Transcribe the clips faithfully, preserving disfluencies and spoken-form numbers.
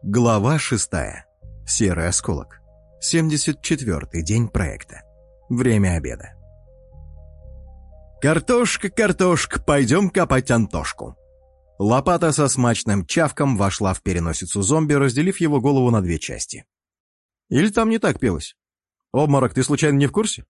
Глава шестая. Серый осколок. семьдесят четвёртый день проекта. Время обеда. «Картошка, картошка, пойдем копать Антошку». Лопата со смачным чавком вошла в переносицу зомби, разделив его голову на две части. Или там не так пелось? Обморок, ты случайно не в курсе?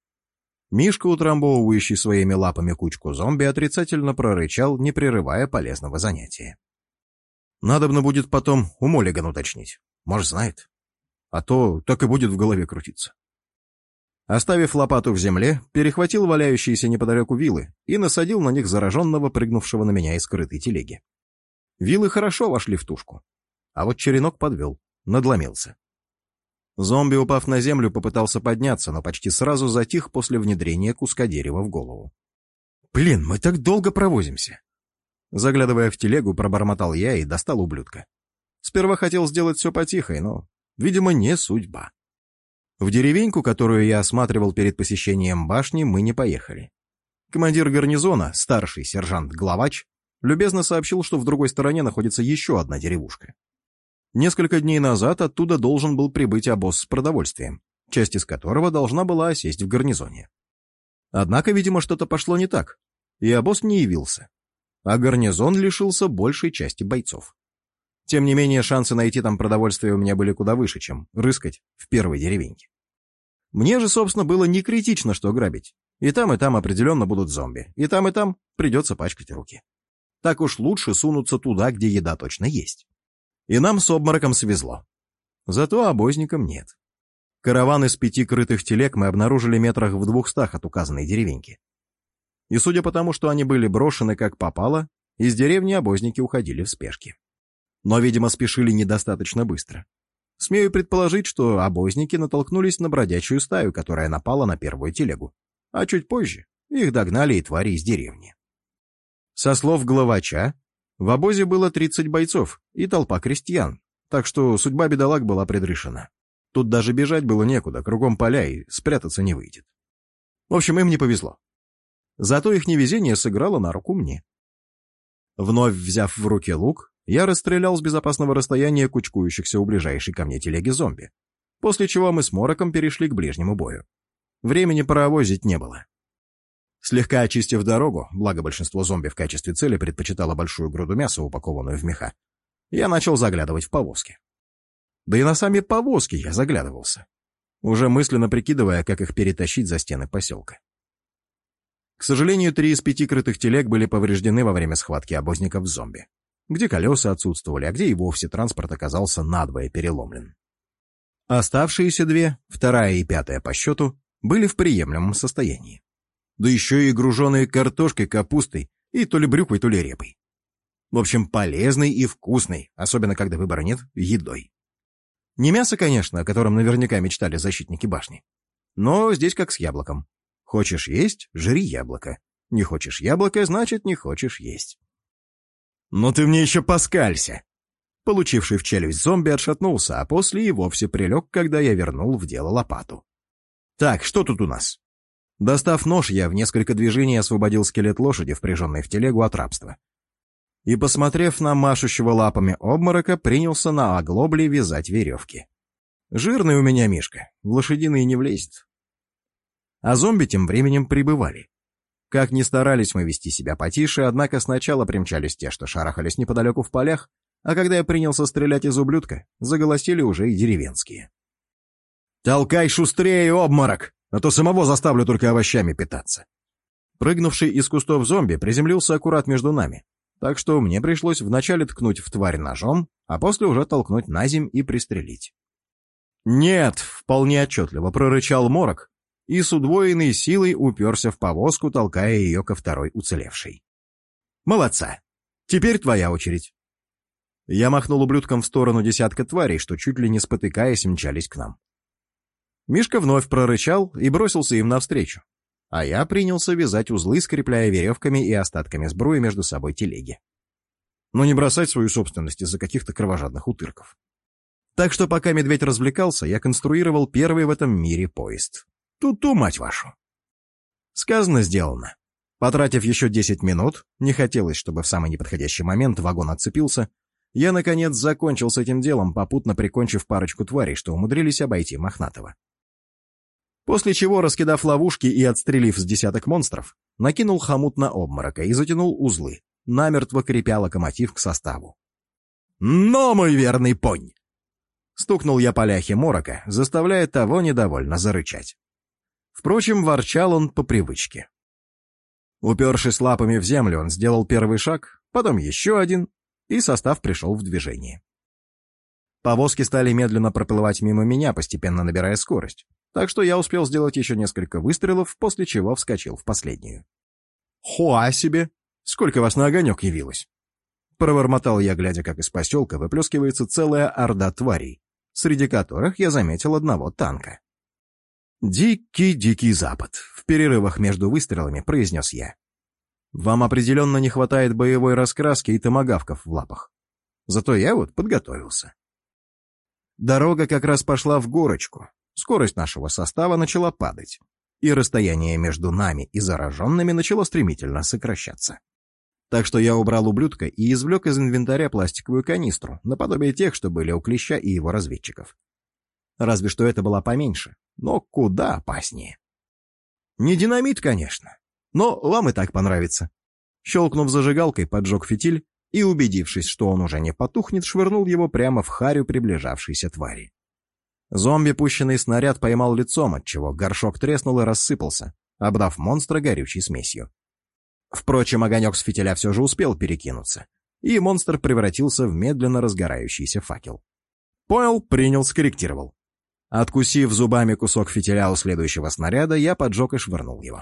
Мишка, утрамбовывающий своими лапами кучку зомби, отрицательно прорычал, не прерывая полезного занятия. Надобно будет потом у Моллигана уточнить. Может, знает. А то так и будет в голове крутиться. Оставив лопату в земле, перехватил валяющиеся неподалеку вилы и насадил на них зараженного, прыгнувшего на меня из скрытой телеги. Вилы хорошо вошли в тушку. А вот черенок подвел, надломился. Зомби, упав на землю, попытался подняться, но почти сразу затих после внедрения куска дерева в голову. «Блин, мы так долго провозимся!» Заглядывая в телегу, пробормотал я и достал ублюдка. Сперва хотел сделать все потихо, но, видимо, не судьба. В деревеньку, которую я осматривал перед посещением башни, мы не поехали. Командир гарнизона, старший сержант Главач, любезно сообщил, что в другой стороне находится еще одна деревушка. Несколько дней назад оттуда должен был прибыть обоз с продовольствием, часть из которого должна была осесть в гарнизоне. Однако, видимо, что-то пошло не так, и обоз не явился, а гарнизон лишился большей части бойцов. Тем не менее, шансы найти там продовольствие у меня были куда выше, чем рыскать в первой деревеньке. Мне же, собственно, было не критично, что грабить. И там, и там определенно будут зомби, и там, и там придется пачкать руки. Так уж лучше сунуться туда, где еда точно есть. И нам с обмороком свезло. Зато обозникам нет. Караван из пяти крытых телег мы обнаружили метрах в двухстах от указанной деревеньки. И судя по тому, что они были брошены как попало, из деревни обозники уходили в спешке. Но, видимо, спешили недостаточно быстро. Смею предположить, что обозники натолкнулись на бродячую стаю, которая напала на первую телегу. А чуть позже их догнали и твари из деревни. Со слов главача, в обозе было тридцать бойцов и толпа крестьян, так что судьба бедолаг была предрешена. Тут даже бежать было некуда, кругом поля, и спрятаться не выйдет. В общем, им не повезло. Зато их невезение сыграло на руку мне. Вновь взяв в руки лук, я расстрелял с безопасного расстояния кучкующихся у ближайшей ко мне телеги зомби, после чего мы с Мороком перешли к ближнему бою. Времени паровозить не было. Слегка очистив дорогу, благо большинство зомби в качестве цели предпочитало большую груду мяса, упакованную в меха, я начал заглядывать в повозки. Да и на сами повозки я заглядывался, уже мысленно прикидывая, как их перетащить за стены поселка. К сожалению, три из пяти крытых телег были повреждены во время схватки обозников с зомби, где колеса отсутствовали, а где и вовсе транспорт оказался надвое переломлен. Оставшиеся две, вторая и пятая по счету, были в приемлемом состоянии. Да еще и груженные картошкой, капустой и то ли брюквой, то ли репой. В общем, полезной и вкусной, особенно когда выбора нет, едой. Не мясо, конечно, о котором наверняка мечтали защитники башни, но здесь как с яблоком. Хочешь есть — жри яблоко. Не хочешь яблоко — значит, не хочешь есть. «Ну ты мне еще поскалься!» Получивший в челюсть зомби отшатнулся, а после и вовсе прилег, когда я вернул в дело лопату. «Так, что тут у нас?» Достав нож, я в несколько движений освободил скелет лошади, впряженной в телегу, от рабства. И, посмотрев на машущего лапами обморока, принялся на оглобле вязать веревки. Жирный у меня Мишка, в лошадиные не влезет. А зомби тем временем прибывали. Как ни старались мы вести себя потише, однако сначала примчались те, что шарахались неподалеку в полях, а когда я принялся стрелять из ублюдка, заголосили уже и деревенские. «Толкай шустрее, обморок, а то самого заставлю только овощами питаться». Прыгнувший из кустов зомби приземлился аккурат между нами, так что мне пришлось вначале ткнуть в тварь ножом, а после уже толкнуть на земь и пристрелить. «Нет!» — вполне отчетливо прорычал Морок и с удвоенной силой уперся в повозку, толкая ее ко второй уцелевшей. «Молодца! Теперь твоя очередь!» Я махнул ублюдком в сторону десятка тварей, что чуть ли не спотыкаясь мчались к нам. Мишка вновь прорычал и бросился им навстречу, а я принялся вязать узлы, скрепляя веревками и остатками сбруи между собой телеги. Но не бросать свою собственность из-за каких-то кровожадных утырков. Так что пока медведь развлекался, я конструировал первый в этом мире поезд. Ту-ту, мать вашу! Сказано, сделано. Потратив еще десять минут, не хотелось, чтобы в самый неподходящий момент вагон отцепился, Я, наконец, закончил с этим делом, попутно прикончив парочку тварей, что умудрились обойти Мохнатого. После чего, раскидав ловушки и отстрелив с десяток монстров, накинул хомут на обморока и затянул узлы, намертво крепя локомотив к составу. «Но, мой верный понь!» Стукнул я по ляхе морока, заставляя того недовольно зарычать. Впрочем, ворчал он по привычке. Упершись лапами в землю, он сделал первый шаг, потом еще один, и состав пришел в движение. Повозки стали медленно проплывать мимо меня, постепенно набирая скорость, так что я успел сделать еще несколько выстрелов, после чего вскочил в последнюю. «Хуа себе! Сколько вас на огонек явилось!» Пробормотал я, глядя, как из поселка выплескивается целая орда тварей, среди которых я заметил одного танка. «Дикий-дикий запад», — в перерывах между выстрелами произнес я. «Вам определенно не хватает боевой раскраски и томагавков в лапах. Зато я вот подготовился». Дорога как раз пошла в горочку, скорость нашего состава начала падать, и расстояние между нами и зараженными начало стремительно сокращаться. Так что я убрал ублюдка и извлек из инвентаря пластиковую канистру, наподобие тех, что были у Клеща и его разведчиков. Разве что это была поменьше, но куда опаснее. Не динамит, конечно, но вам и так понравится. Щелкнув зажигалкой, поджег фитиль и, убедившись, что он уже не потухнет, швырнул его прямо в харю приближавшейся твари. Зомби, пущенный снаряд, поймал лицом, отчего горшок треснул и рассыпался, обдав монстра горючей смесью. Впрочем, огонек с фитиля все же успел перекинуться, и монстр превратился в медленно разгорающийся факел. Понял, принял, скорректировал. Откусив зубами кусок фитиля у следующего снаряда, я поджег и швырнул его.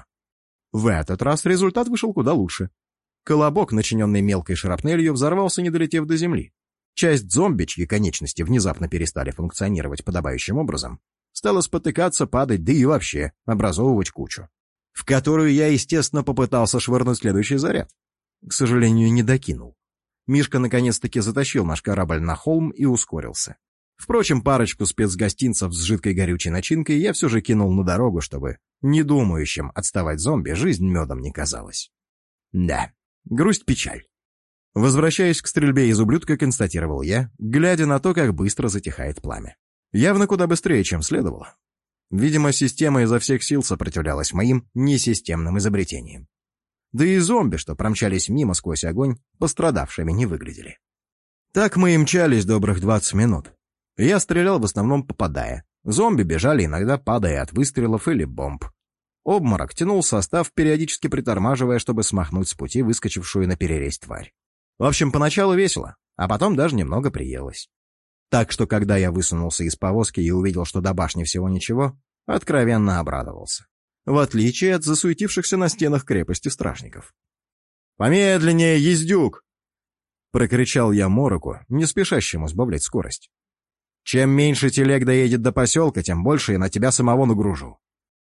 В этот раз результат вышел куда лучше. Колобок, начиненный мелкой шрапнелью, взорвался, не долетев до земли. Часть зомби, чьи конечности внезапно перестали функционировать подобающим образом, стала спотыкаться, падать, да и вообще образовывать кучу, в которую я, естественно, попытался швырнуть следующий заряд. К сожалению, не докинул. Мишка наконец-таки затащил наш корабль на холм и ускорился. Впрочем, парочку спецгостинцев с жидкой горючей начинкой я все же кинул на дорогу, чтобы недумающим отставать зомби жизнь медом не казалась. Да, грусть-печаль. Возвращаясь к стрельбе из ублюдка, констатировал я, глядя на то, как быстро затихает пламя. Явно куда быстрее, чем следовало. Видимо, система изо всех сил сопротивлялась моим несистемным изобретениям. Да и зомби, что промчались мимо сквозь огонь, пострадавшими не выглядели. Так мы и мчались добрых двадцать минут. Я стрелял в основном попадая. Зомби бежали, иногда падая от выстрелов или бомб. Обморок тянул состав, периодически притормаживая, чтобы смахнуть с пути выскочившую на перерезь тварь. В общем, поначалу весело, а потом даже немного приелось. Так что, когда я высунулся из повозки и увидел, что до башни всего ничего, откровенно обрадовался. В отличие от засуетившихся на стенах крепости стражников. «Помедленнее, ездюк!» — прокричал я Мороку, не спешащему сбавлять скорость. «Чем меньше телег доедет до поселка, тем больше я на тебя самого нагружу».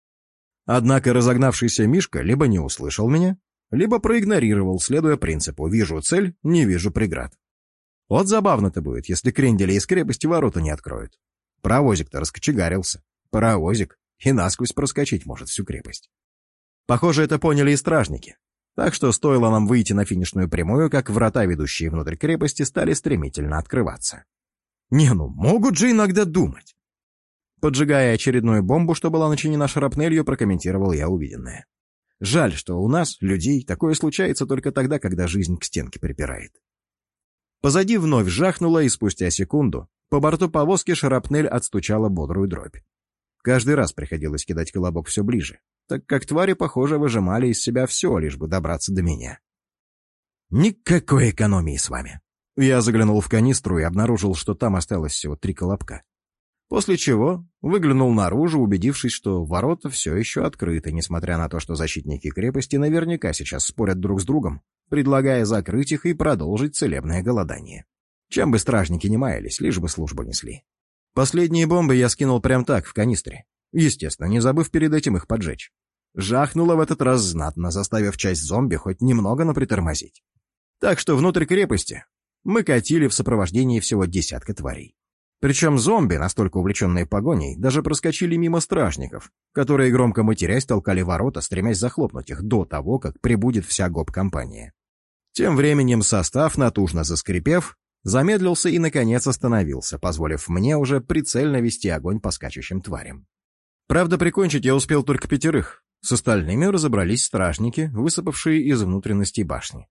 Однако разогнавшийся Мишка либо не услышал меня, либо проигнорировал, следуя принципу «вижу цель, не вижу преград». Вот забавно-то будет, если крендели из крепости ворота не откроют. Паровозик-то раскочегарился. Паровозик и насквозь проскочить может всю крепость. Похоже, это поняли и стражники. Так что стоило нам выйти на финишную прямую, как врата, ведущие внутрь крепости, стали стремительно открываться. Не, ну могут же иногда думать. Поджигая очередную бомбу, что была начинена шрапнелью, прокомментировал я увиденное. Жаль, что у нас, людей, такое случается только тогда, когда жизнь к стенке припирает. Позади вновь жахнуло, и спустя секунду по борту повозки шрапнель отстучала бодрую дробь. Каждый раз приходилось кидать колобок все ближе, так как твари, похоже, выжимали из себя все, лишь бы добраться до меня. Никакой экономии с вами. Я заглянул в канистру и обнаружил, что там осталось всего три колобка. После чего выглянул наружу, убедившись, что ворота все еще открыты, несмотря на то, что защитники крепости наверняка сейчас спорят друг с другом, предлагая закрыть их и продолжить целебное голодание. Чем бы стражники не маялись, лишь бы службу несли. Последние бомбы я скинул прям так, в канистре, естественно, не забыв перед этим их поджечь. Жахнуло в этот раз знатно, заставив часть зомби хоть немного, но притормозить. Так что внутрь крепости мы катили в сопровождении всего десятка тварей. Причем зомби, настолько увлеченные погоней, даже проскочили мимо стражников, которые, громко матерясь, толкали ворота, стремясь захлопнуть их до того, как прибудет вся гоп-компания. Тем временем состав, натужно заскрипев, Замедлился и, наконец, остановился, позволив мне уже прицельно вести огонь по скачущим тварям. Правда, прикончить я успел только пятерых. С остальными разобрались стражники, высыпавшие из внутренностей башни.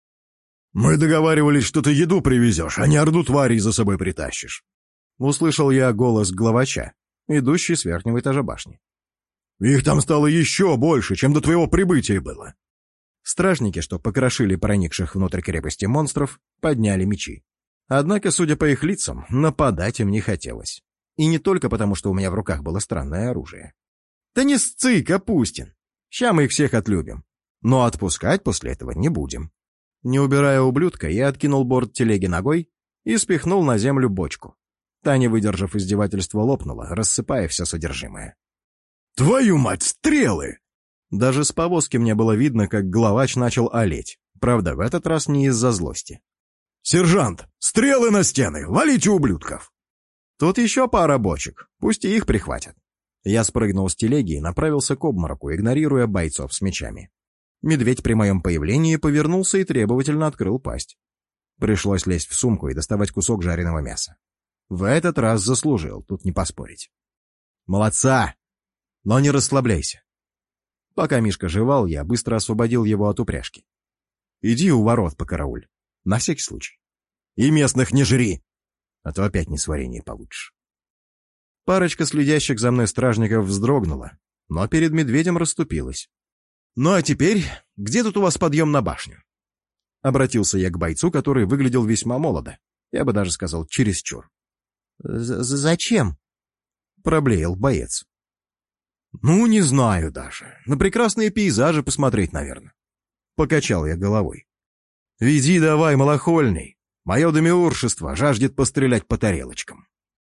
«Мы договаривались, что ты еду привезешь, а не орду тварей за собой притащишь». Услышал я голос главача, идущий с верхнего этажа башни. «Их там стало еще больше, чем до твоего прибытия было». Стражники, что покрошили проникших внутрь крепости монстров, подняли мечи. Однако, судя по их лицам, нападать им не хотелось. И не только потому, что у меня в руках было странное оружие. Да не сцы, Капустин! Ща мы их всех отлюбим. Но отпускать после этого не будем. Не убирая ублюдка, я откинул борт телеги ногой и спихнул на землю бочку. Та, не выдержав издевательства, лопнула, рассыпая все содержимое. «Твою мать, стрелы!» Даже с повозки мне было видно, как главач начал олеть. Правда, в этот раз не из-за злости. «Сержант, стрелы на стены! Валите ублюдков!» «Тут еще пара бочек, пусть и их прихватят». Я спрыгнул с телеги и направился к обмороку, игнорируя бойцов с мечами. Медведь при моем появлении повернулся и требовательно открыл пасть. Пришлось лезть в сумку и доставать кусок жареного мяса. В этот раз заслужил, тут не поспорить. «Молодца! Но не расслабляйся». Пока Мишка жевал, я быстро освободил его от упряжки. «Иди у ворот покарауль, на всякий случай. И местных не жри, а то опять несварение получишь». Парочка следящих за мной стражников вздрогнула, но перед медведем расступилась. «Ну а теперь, где тут у вас подъем на башню?» Обратился я к бойцу, который выглядел весьма молодо, я бы даже сказал, чересчур. «Зачем?» — проблеял боец. «Ну, не знаю даже. На прекрасные пейзажи посмотреть, наверное». Покачал я головой. «Веди давай, малохольный. Мое демиуршество жаждет пострелять по тарелочкам».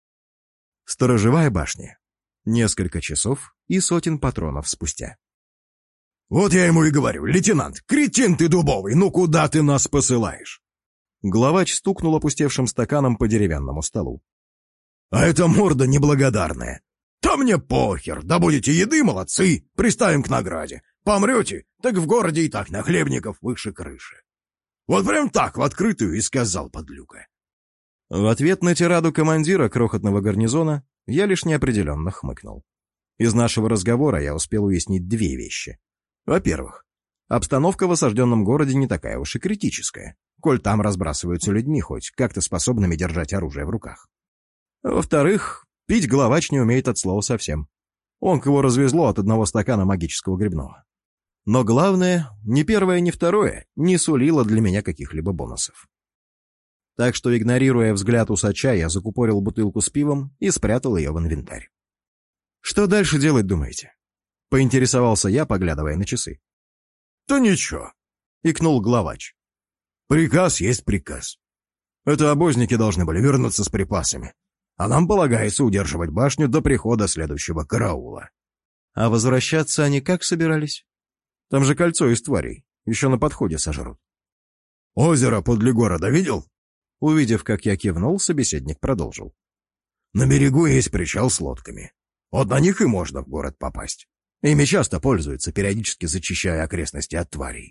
Сторожевая башня. Несколько часов и сотен патронов спустя. «Вот я ему и говорю, лейтенант, кретин ты дубовый, ну куда ты нас посылаешь?» Главач стукнул опустевшим стаканом по деревянному столу. «А эта морда неблагодарная. Да мне похер, да будете еды, молодцы, приставим к награде. Помрете, так в городе и так нахлебников выше крыши». Вот прям так в открытую и сказал подлюка. В ответ на тираду командира крохотного гарнизона я лишь неопределенно хмыкнул. Из нашего разговора я успел уяснить две вещи. Во-первых, обстановка в осажденном городе не такая уж и критическая, коль там разбрасываются людьми, хоть как-то способными держать оружие в руках. Во-вторых, пить главач не умеет от слова совсем. Он кого развезло от одного стакана магического грибного. Но главное, ни первое, ни второе не сулило для меня каких-либо бонусов. Так что, игнорируя взгляд усача, я закупорил бутылку с пивом и спрятал ее в инвентарь. «Что дальше делать, думаете?» — поинтересовался я, поглядывая на часы. «Да ничего», — икнул главач. «Приказ есть приказ. Это обозники должны были вернуться с припасами, а нам полагается удерживать башню до прихода следующего караула». «А возвращаться они как собирались? Там же кольцо из тварей, еще на подходе сожрут». «Озеро подле города видел?» Увидев, как я кивнул, собеседник продолжил. «На берегу есть причал с лодками. Вот на них и можно в город попасть. Ими часто пользуются, периодически зачищая окрестности от тварей».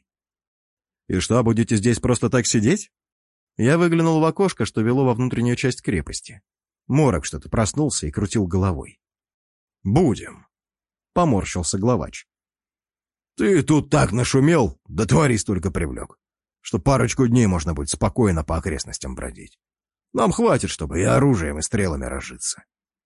«И что, будете здесь просто так сидеть?» Я выглянул в окошко, что вело во внутреннюю часть крепости. Морок что-то проснулся и крутил головой. «Будем», — поморщился главач. «Ты тут так нашумел, да тварей столько привлек, что парочку дней можно будет спокойно по окрестностям бродить. Нам хватит, чтобы и оружием, и стрелами разжиться».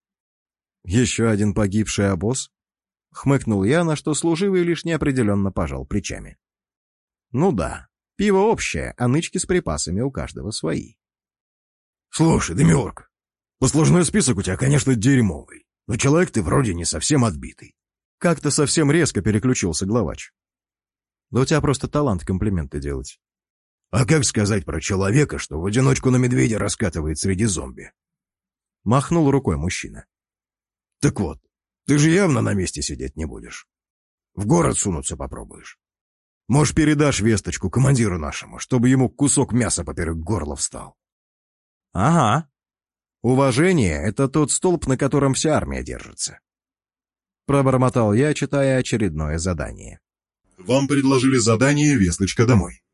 «Еще один погибший обоз?» — хмыкнул я, на что служивый лишь неопределенно пожал плечами. «Ну да, пиво общее, а нычки с припасами у каждого свои». «Слушай, Демиург, послужной список у тебя, конечно, дерьмовый, но человек ты вроде не совсем отбитый». Как-то совсем резко переключился главач. «Да у тебя просто талант комплименты делать». «А как сказать про человека, что в одиночку на медведя раскатывает среди зомби?» Махнул рукой мужчина. «Так вот, ты же явно на месте сидеть не будешь. В город сунуться попробуешь. Может, передашь весточку командиру нашему, чтобы ему кусок мяса поперек горла встал?» «Ага. Уважение — это тот столб, на котором вся армия держится». Пробормотал я, читая очередное задание. Вам предложили задание «Весточка домой».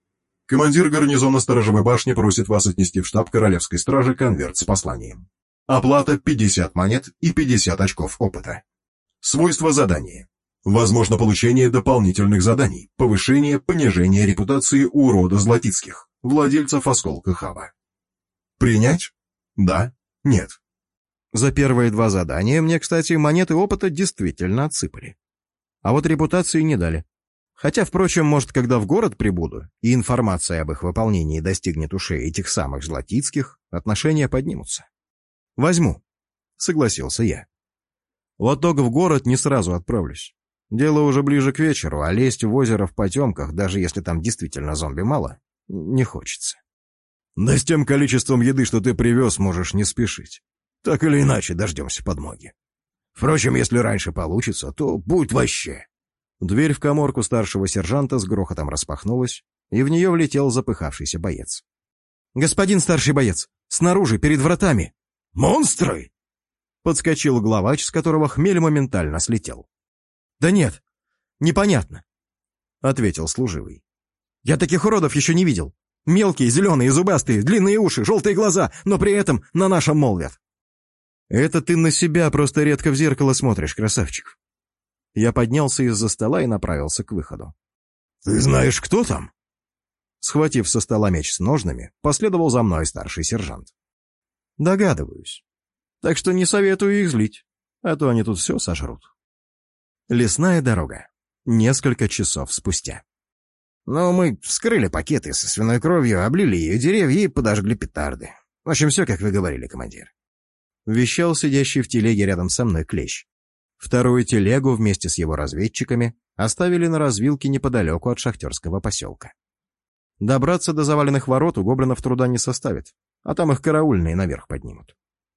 Командир гарнизона сторожевой башни просит вас отнести в штаб Королевской стражи конверт с посланием. Оплата пятьдесят монет и пятьдесят очков опыта. Свойства задания. Возможно получение дополнительных заданий, повышение, понижение репутации у рода Златицких, владельцев осколка Хава. Принять? Да, нет. За первые два задания мне, кстати, монеты опыта действительно отсыпали. А вот репутации не дали. Хотя, впрочем, может, когда в город прибуду, и информация об их выполнении достигнет ушей этих самых Златицких, отношения поднимутся. Возьму, согласился я. Вот только в город не сразу отправлюсь. Дело уже ближе к вечеру, а лезть в озеро в потемках, даже если там действительно зомби мало, не хочется. Да с тем количеством еды, что ты привез, можешь не спешить. Так или иначе дождемся подмоги. Впрочем, если раньше получится, то будь вообще. Дверь в каморку старшего сержанта с грохотом распахнулась, и в нее влетел запыхавшийся боец. «Господин старший боец, снаружи, перед вратами!» «Монстры!» Подскочил главач, с которого хмель моментально слетел. «Да нет, непонятно», — ответил служивый. «Я таких уродов еще не видел. Мелкие, зеленые, зубастые, длинные уши, желтые глаза, но при этом на нашем молвят». «Это ты на себя просто редко в зеркало смотришь, красавчик». Я поднялся из-за стола и направился к выходу. «Ты знаешь, кто там?» Схватив со стола меч с ножнами, последовал за мной старший сержант. «Догадываюсь. Так что не советую их злить, а то они тут все сожрут». Лесная дорога. Несколько часов спустя. «Ну, мы вскрыли пакеты со свиной кровью, облили ее деревья и подожгли петарды. В общем, все, как вы говорили, командир». Вещал сидящий в телеге рядом со мной Клещ. Вторую телегу вместе с его разведчиками оставили на развилке неподалеку от шахтерского поселка. Добраться до заваленных ворот у гоблинов труда не составит, а там их караульные наверх поднимут.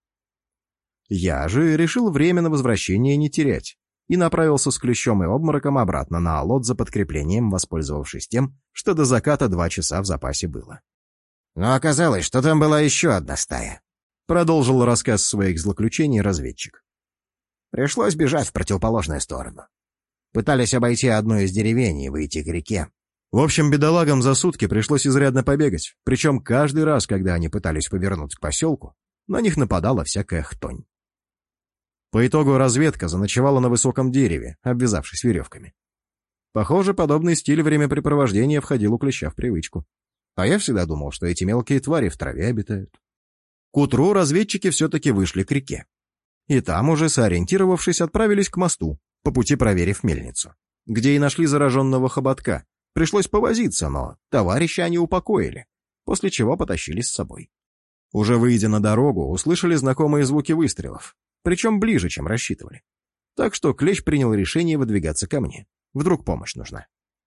Я же решил время на возвращение не терять и направился с Клещом и Обмороком обратно на Алот за подкреплением, воспользовавшись тем, что до заката два часа в запасе было. «Но оказалось, что там была еще одна стая», — продолжил рассказ своих злоключений разведчик. «Пришлось бежать в противоположную сторону. Пытались обойти одну из деревень и выйти к реке. В общем, бедолагам за сутки пришлось изрядно побегать, причем каждый раз, когда они пытались повернуть к поселку, на них нападала всякая хтонь. По итогу разведка заночевала на высоком дереве, обвязавшись веревками. Похоже, подобный стиль времяпрепровождения входил у Клеща в привычку. А я всегда думал, что эти мелкие твари в траве обитают. К утру разведчики все-таки вышли к реке. И там уже, сориентировавшись, отправились к мосту, по пути проверив мельницу, где и нашли зараженного хоботка. Пришлось повозиться, но товарища они упокоили, после чего потащили с собой. Уже выйдя на дорогу, услышали знакомые звуки выстрелов, причем ближе, чем рассчитывали. Так что Клещ принял решение выдвигаться ко мне. Вдруг помощь нужна.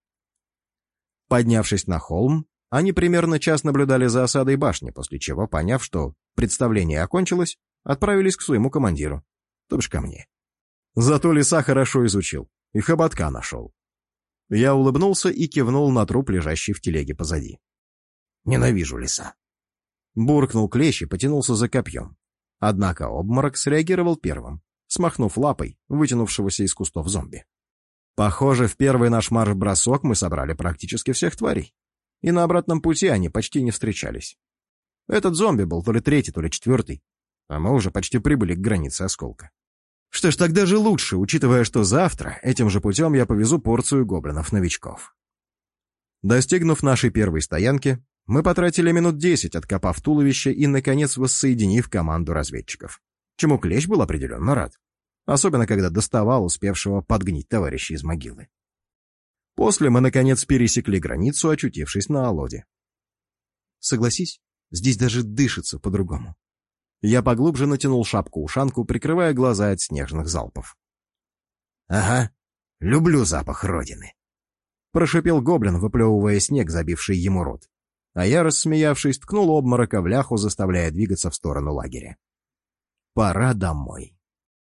Поднявшись на холм, они примерно час наблюдали за осадой башни, после чего, поняв, что представление окончилось, отправились к своему командиру, то бишь ко мне. Зато леса хорошо изучил и хоботка нашел. Я улыбнулся и кивнул на труп, лежащий в телеге позади. «Ненавижу леса». Буркнул Клещ и потянулся за копьем. Однако Обморок среагировал первым, смахнув лапой вытянувшегося из кустов зомби. Похоже, в первый наш марш-бросок мы собрали практически всех тварей, и на обратном пути они почти не встречались. Этот зомби был то ли третий, то ли четвертый, а мы уже почти прибыли к границе осколка. Что ж, тогда же лучше, учитывая, что завтра этим же путем я повезу порцию гоблинов-новичков. Достигнув нашей первой стоянки, мы потратили минут десять, откопав туловище и, наконец, воссоединив команду разведчиков, чему Клещ был определенно рад, особенно когда доставал успевшего подгнить товарища из могилы. После мы, наконец, пересекли границу, очутившись на Алоде. Согласись, здесь даже дышится по-другому. Я поглубже натянул шапку-ушанку, прикрывая глаза от снежных залпов. «Ага, люблю запах родины», — прошипел гоблин, выплевывая снег, забивший ему рот. А я, рассмеявшись, ткнул Обморока в ляху, заставляя двигаться в сторону лагеря. «Пора домой».